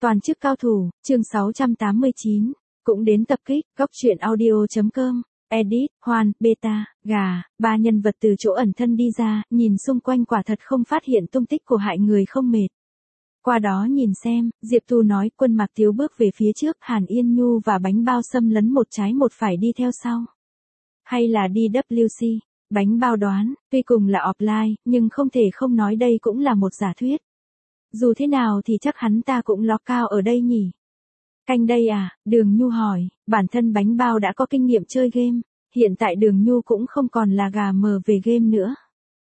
Toàn chức cao thủ, chương 689, cũng đến tập kích, góc truyện audio.com, edit, Hoan, Beta, Gà, ba nhân vật từ chỗ ẩn thân đi ra, nhìn xung quanh quả thật không phát hiện tung tích của hại người không mệt. Qua đó nhìn xem, Diệp Tu nói Quân Mạc Tiếu bước về phía trước, Hàn Yên Nhu và Bánh Bao xâm lấn một trái một phải đi theo sau. Hay là đi WC, Bánh Bao đoán, tuy cùng là offline, nhưng không thể không nói đây cũng là một giả thuyết. Dù thế nào thì chắc hắn ta cũng ló cao ở đây nhỉ. Canh đây à, Đường Nhu hỏi, bản thân Bánh Bao đã có kinh nghiệm chơi game, hiện tại Đường Nhu cũng không còn là gà mờ về game nữa.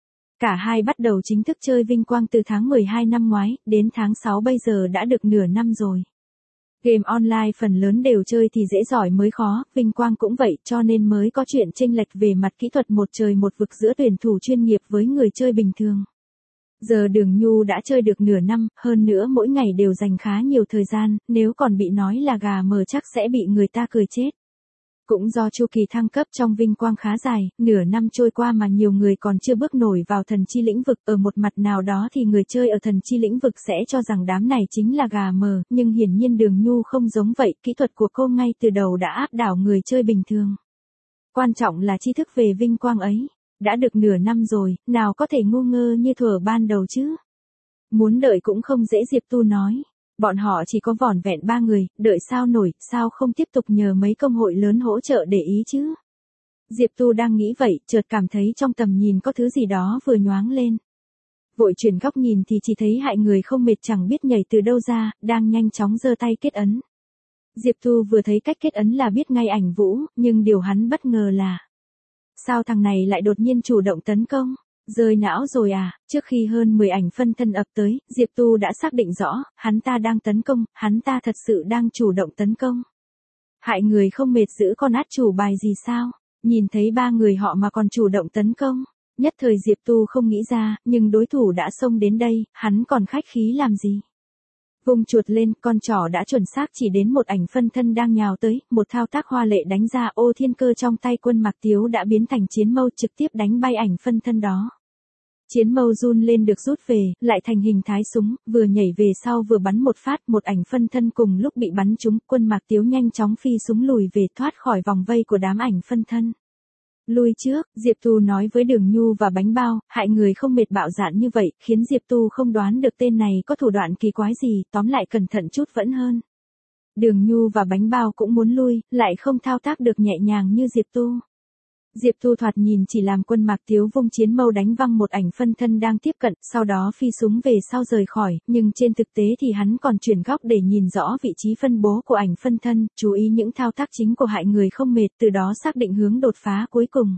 Cả hai bắt đầu chính thức chơi Vinh Quang từ tháng 12 năm ngoái, đến tháng 6 bây giờ đã được nửa năm rồi. Game online phần lớn đều chơi thì dễ giỏi mới khó, Vinh Quang cũng vậy cho nên mới có chuyện chênh lệch về mặt kỹ thuật một trời một vực giữa tuyển thủ chuyên nghiệp với người chơi bình thường. Giờ Đường Nhu đã chơi được nửa năm, hơn nữa mỗi ngày đều dành khá nhiều thời gian, nếu còn bị nói là gà mờ chắc sẽ bị người ta cười chết. Cũng do chu kỳ thăng cấp trong Vinh Quang khá dài, nửa năm trôi qua mà nhiều người còn chưa bước nổi vào thần chi lĩnh vực, ở một mặt nào đó thì người chơi ở thần chi lĩnh vực sẽ cho rằng đám này chính là gà mờ, nhưng hiển nhiên Đường Nhu không giống vậy, kỹ thuật của cô ngay từ đầu đã áp đảo người chơi bình thường. Quan trọng là tri thức về Vinh Quang ấy. Đã được nửa năm rồi, nào có thể ngu ngơ như thuở ban đầu chứ. Muốn đợi cũng không dễ, Diệp Tu nói. Bọn họ chỉ có vỏn vẹn 3 người, đợi sao nổi, sao không tiếp tục nhờ mấy công hội lớn hỗ trợ để ý chứ. Diệp Tu đang nghĩ vậy, chợt cảm thấy trong tầm nhìn có thứ gì đó vừa nhoáng lên. Vội chuyển góc nhìn thì chỉ thấy hại người không mệt chẳng biết nhảy từ đâu ra, đang nhanh chóng giơ tay kết ấn. Diệp Tu vừa thấy cách kết ấn là biết ngay Ảnh Vũ, nhưng điều hắn bất ngờ là sao thằng này lại đột nhiên chủ động tấn công? Rơi não rồi à? Trước khi hơn 10 ảnh phân thân ập tới, Diệp Tu đã xác định rõ, hắn ta đang tấn công, hắn ta thật sự đang chủ động tấn công. Hại người không mệt giữ con át chủ bài gì sao? Nhìn thấy 3 người họ mà còn chủ động tấn công. Nhất thời Diệp Tu không nghĩ ra, nhưng đối thủ đã xông đến đây, hắn còn khách khí làm gì? Vùng chuột lên, con trỏ đã chuẩn xác chỉ đến một ảnh phân thân đang nhào tới, một thao tác hoa lệ đánh ra, ô thiên cơ trong tay Quân Mạc Tiếu đã biến thành chiến mâu trực tiếp đánh bay ảnh phân thân đó. Chiến mâu run lên được rút về, lại thành hình thái súng, vừa nhảy về sau vừa bắn một phát, một ảnh phân thân cùng lúc bị bắn trúng, Quân Mạc Tiếu nhanh chóng phi súng lùi về thoát khỏi vòng vây của đám ảnh phân thân. Lui trước, Diệp Tu nói với Đường Nhu và Bánh Bao, hại người không mệt bạo dạn như vậy, khiến Diệp Tu không đoán được tên này có thủ đoạn kỳ quái gì, tóm lại cẩn thận chút vẫn hơn. Đường Nhu và Bánh Bao cũng muốn lui, lại không thao tác được nhẹ nhàng như Diệp Tu. Diệp Tu thoạt nhìn chỉ làm Quân Mạc Tiếu vung chiến mâu đánh văng một ảnh phân thân đang tiếp cận, sau đó phi súng về sau rời khỏi, nhưng trên thực tế thì hắn còn chuyển góc để nhìn rõ vị trí phân bố của ảnh phân thân, chú ý những thao tác chính của hại người không mệt, từ đó xác định hướng đột phá cuối cùng.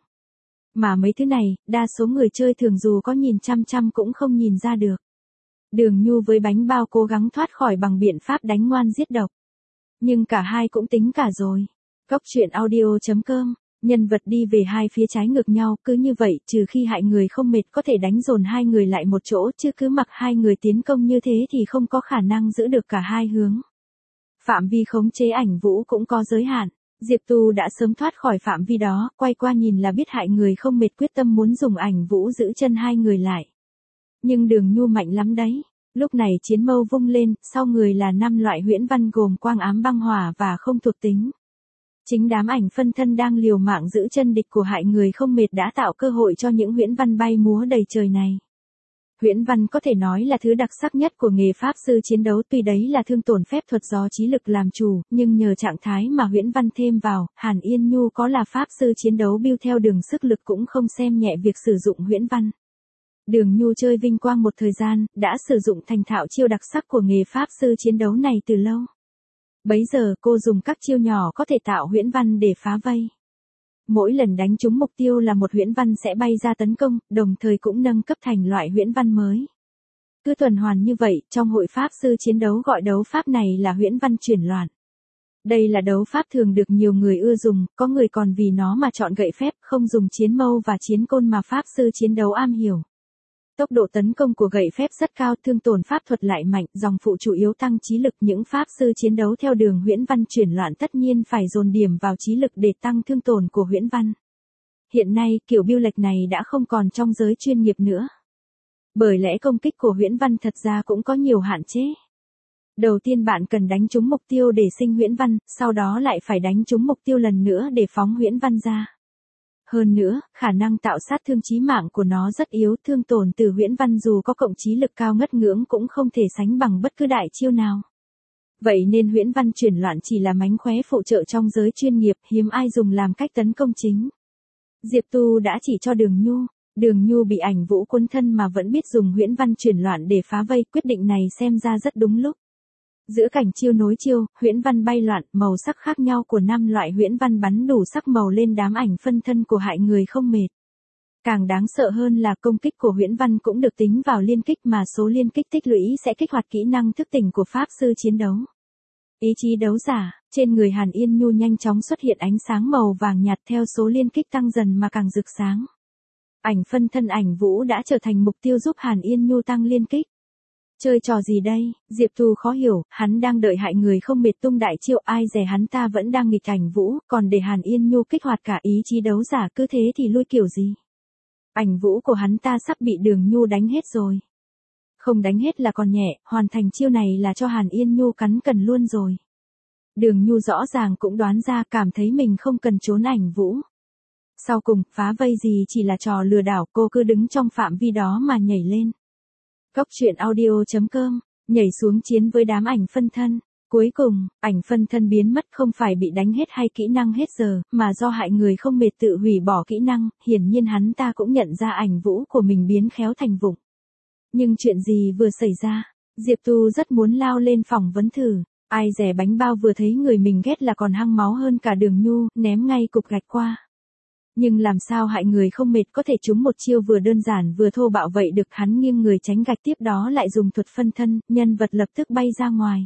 Mà mấy thứ này, đa số người chơi thường dù có nhìn chăm chăm cũng không nhìn ra được. Đường Nhu với Bánh Bao cố gắng thoát khỏi bằng biện pháp đánh ngoan giết độc. Nhưng cả hai cũng tính cả rồi. Góc truyện audio.com. Nhân vật đi về hai phía trái ngược nhau, cứ như vậy, trừ khi hại người không mệt có thể đánh dồn hai người lại một chỗ, chứ cứ mặc hai người tiến công như thế thì không có khả năng giữ được cả hai hướng. Phạm vi khống chế Ảnh Vũ cũng có giới hạn. Diệp Tu đã sớm thoát khỏi phạm vi đó, quay qua nhìn là biết hại người không mệt quyết tâm muốn dùng Ảnh Vũ giữ chân hai người lại. Nhưng Đường Nhu mạnh lắm đấy. Lúc này chiến mâu vung lên, sau người là 5 loại huyễn văn gồm quang ám băng hỏa và không thuộc tính. Chính đám ảnh phân thân đang liều mạng giữ chân địch của hại người không mệt đã tạo cơ hội cho những huyễn văn bay múa đầy trời này. Huyễn văn có thể nói là thứ đặc sắc nhất của nghề pháp sư chiến đấu, tuy đấy là thương tổn phép thuật do trí lực làm chủ, nhưng nhờ trạng thái mà huyễn văn thêm vào, Hàn Yên Nhu có là pháp sư chiến đấu build theo đường sức lực cũng không xem nhẹ việc sử dụng huyễn văn. Đường Nhu chơi Vinh Quang một thời gian, đã sử dụng thành thạo chiêu đặc sắc của nghề pháp sư chiến đấu này từ lâu. Bấy giờ cô dùng các chiêu nhỏ có thể tạo huyễn văn để phá vây. Mỗi lần đánh trúng mục tiêu là một huyễn văn sẽ bay ra tấn công, đồng thời cũng nâng cấp thành loại huyễn văn mới. Cứ tuần hoàn như vậy, trong hội pháp sư chiến đấu gọi đấu pháp này là huyễn văn chuyển loạn. Đây là đấu pháp thường được nhiều người ưa dùng, có người còn vì nó mà chọn gậy phép, không dùng chiến mâu và chiến côn mà pháp sư chiến đấu am hiểu. Tốc độ tấn công của gậy phép rất cao, thương tổn pháp thuật lại mạnh, dòng phụ chủ yếu tăng trí lực. Những pháp sư chiến đấu theo đường huyễn văn chuyển loạn tất nhiên phải dồn điểm vào trí lực để tăng thương tổn của huyễn văn. Hiện nay, kiểu biêu lệch này đã không còn trong giới chuyên nghiệp nữa. Bởi lẽ công kích của huyễn văn thật ra cũng có nhiều hạn chế. Đầu tiên bạn cần đánh trúng mục tiêu để sinh huyễn văn, sau đó lại phải đánh trúng mục tiêu lần nữa để phóng huyễn văn ra. Hơn nữa, khả năng tạo sát thương chí mạng của nó rất yếu, thương tổn từ huyễn văn dù có cộng chí lực cao ngất ngưỡng cũng không thể sánh bằng bất cứ đại chiêu nào. Vậy nên huyễn văn chuyển loạn chỉ là mánh khóe phụ trợ trong giới chuyên nghiệp, hiếm ai dùng làm cách tấn công chính. Diệp Tu đã chỉ cho Đường Nhu bị ảnh vũ cuốn thân mà vẫn biết dùng huyễn văn chuyển loạn để phá vây, quyết định này xem ra rất đúng lúc. Giữa cảnh chiêu nối chiêu, huyễn văn bay loạn, màu sắc khác nhau của 5 loại huyễn văn bắn đủ sắc màu lên đám ảnh phân thân của hại người không mệt. Càng đáng sợ hơn là công kích của huyễn văn cũng được tính vào liên kích mà số liên kích tích lũy sẽ kích hoạt kỹ năng thức tỉnh của pháp sư chiến đấu. Ý chí đấu giả, trên người Hàn Yên Nhu nhanh chóng xuất hiện ánh sáng màu vàng nhạt theo số liên kích tăng dần mà càng rực sáng. Ảnh phân thân ảnh vũ đã trở thành mục tiêu giúp Hàn Yên Nhu tăng liên kích. Chơi trò gì đây? Diệp Tu khó hiểu, hắn đang đợi hại người không mệt tung đại chiêu, ai dè hắn ta vẫn đang nghịch ảnh vũ, còn để Hàn Yên Nhu kích hoạt cả ý chí đấu giả, cứ thế thì lui kiểu gì? Ảnh vũ của hắn ta sắp bị Đường Nhu đánh hết rồi. Không đánh hết là còn nhẹ, hoàn thành chiêu này là cho Hàn Yên Nhu cắn cần luôn rồi. Đường Nhu rõ ràng cũng đoán ra, cảm thấy mình không cần trốn ảnh vũ. Sau cùng, phá vây gì chỉ là trò lừa đảo, cô cứ đứng trong phạm vi đó mà nhảy lên. Góc truyện audio.com, nhảy xuống chiến với đám ảnh phân thân. Cuối cùng, ảnh phân thân biến mất không phải bị đánh hết hay kỹ năng hết giờ, mà do hại người không mệt tự hủy bỏ kỹ năng, hiển nhiên hắn ta cũng nhận ra ảnh vũ của mình biến khéo thành vụng. Nhưng chuyện gì vừa xảy ra? Diệp Tu rất muốn lao lên phỏng vấn thử, ai dè bánh bao vừa thấy người mình ghét là còn hăng máu hơn cả Đường Nhu, ném ngay cục gạch qua. Nhưng làm sao hại người không mệt có thể trúng một chiêu vừa đơn giản vừa thô bạo vậy được, hắn nghiêng người tránh gạch tiếp đó lại dùng thuật phân thân, nhân vật lập tức bay ra ngoài.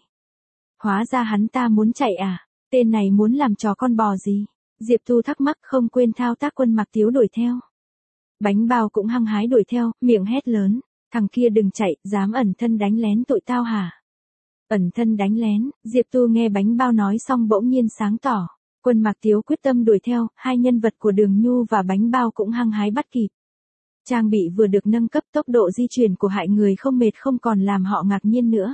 Hóa ra hắn ta muốn chạy à? Tên này muốn làm trò con bò gì? Diệp Tu thắc mắc không quên thao tác Quân Mặc Tiếu đuổi theo. Bánh bao cũng hăng hái đuổi theo, miệng hét lớn, thằng kia đừng chạy, dám ẩn thân đánh lén tụi tao hả? Ẩn thân đánh lén, Diệp Tu nghe bánh bao nói xong bỗng nhiên sáng tỏ. Quân Mặc Tiếu quyết tâm đuổi theo, hai nhân vật của Đường Nhu và bánh bao cũng hăng hái bắt kịp. Trang bị vừa được nâng cấp, tốc độ di chuyển của hại người không mệt không còn làm họ ngạc nhiên nữa.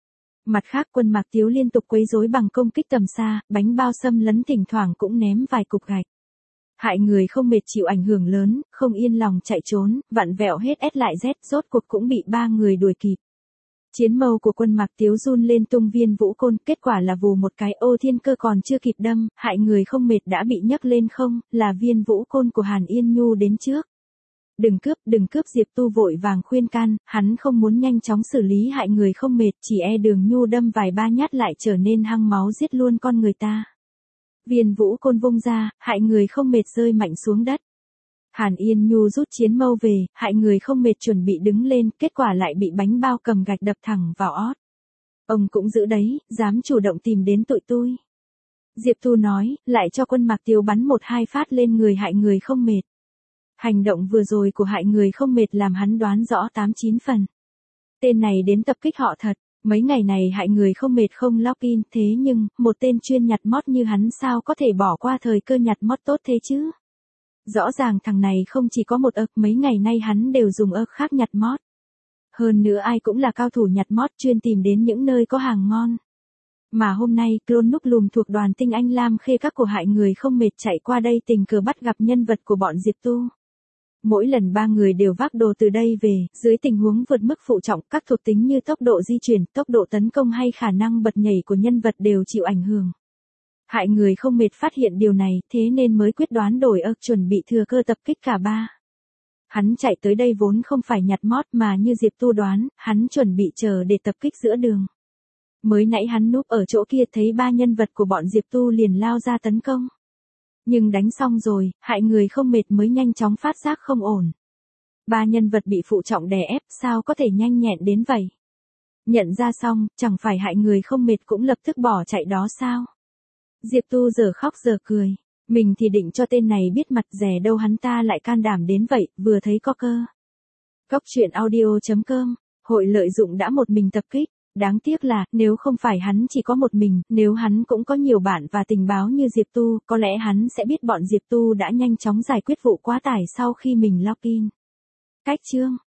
Mặt khác Quân Mặc Tiếu liên tục quấy rối bằng công kích tầm xa, bánh bao xâm lấn thỉnh thoảng cũng ném vài cục gạch. Hại người không mệt chịu ảnh hưởng lớn, không yên lòng chạy trốn, vặn vẹo hết S lại Z, rốt cuộc cũng bị 3 người đuổi kịp. Chiến mâu của Quân Mặc Tiếu run lên tung viên vũ côn, kết quả là vù một cái ô thiên cơ còn chưa kịp đâm, hại người không mệt đã bị nhấc lên không, là viên vũ côn của Hàn Yên Nhu đến trước. Đừng cướp, Diệp Tu vội vàng khuyên can, hắn không muốn nhanh chóng xử lý hại người không mệt, chỉ e Đường Nhu đâm vài ba nhát lại trở nên hăng máu giết luôn con người ta. Viên vũ côn vung ra, hại người không mệt rơi mạnh xuống đất. Hàn Yên Nhu rút chiến mâu về, hại người không mệt chuẩn bị đứng lên, kết quả lại bị bánh bao cầm gạch đập thẳng vào ót. Ông cũng giữ đấy, dám chủ động tìm đến tụi tôi. Diệp Tu nói, lại cho Quân Mặc Tiếu bắn 1-2 phát lên người hại người không mệt. Hành động vừa rồi của hại người không mệt làm hắn đoán rõ 8-9 phần. Tên này đến tập kích họ thật, mấy ngày này hại người không mệt không login, thế nhưng, một tên chuyên nhặt mod như hắn sao có thể bỏ qua thời cơ nhặt mod tốt thế chứ? Rõ ràng thằng này không chỉ có một ớc, mấy ngày nay hắn đều dùng ớc khác nhặt mod. Hơn nữa ai cũng là cao thủ nhặt mod chuyên tìm đến những nơi có hàng ngon. Mà hôm nay, clone núp lùm thuộc đoàn tinh anh Lam Khê các của hại người không mệt chạy qua đây tình cờ bắt gặp nhân vật của bọn Diệp Tu. Mỗi lần 3 người đều vác đồ từ đây về, dưới tình huống vượt mức phụ trọng, các thuộc tính như tốc độ di chuyển, tốc độ tấn công hay khả năng bật nhảy của nhân vật đều chịu ảnh hưởng. Hại người không mệt phát hiện điều này, thế nên mới quyết đoán đổi ớc chuẩn bị thừa cơ tập kích cả ba. Hắn chạy tới đây vốn không phải nhặt mod mà như Diệp Tu đoán, hắn chuẩn bị chờ để tập kích giữa đường. Mới nãy hắn núp ở chỗ kia thấy 3 nhân vật của bọn Diệp Tu liền lao ra tấn công. Nhưng đánh xong rồi, hại người không mệt mới nhanh chóng phát giác không ổn. 3 nhân vật bị phụ trọng đè ép sao có thể nhanh nhẹn đến vậy? Nhận ra xong, chẳng phải hại người không mệt cũng lập tức bỏ chạy đó sao? Diệp Tu giờ khóc giờ cười. Mình thì định cho tên này biết mặt, rẻ đâu hắn ta lại can đảm đến vậy, vừa thấy có cơ. Góc truyện audio.com, hội lợi dụng đã một mình tập kích. Đáng tiếc là, nếu không phải hắn chỉ có một mình, nếu hắn cũng có nhiều bạn và tình báo như Diệp Tu, có lẽ hắn sẽ biết bọn Diệp Tu đã nhanh chóng giải quyết vụ quá tải sau khi mình login. Cách chương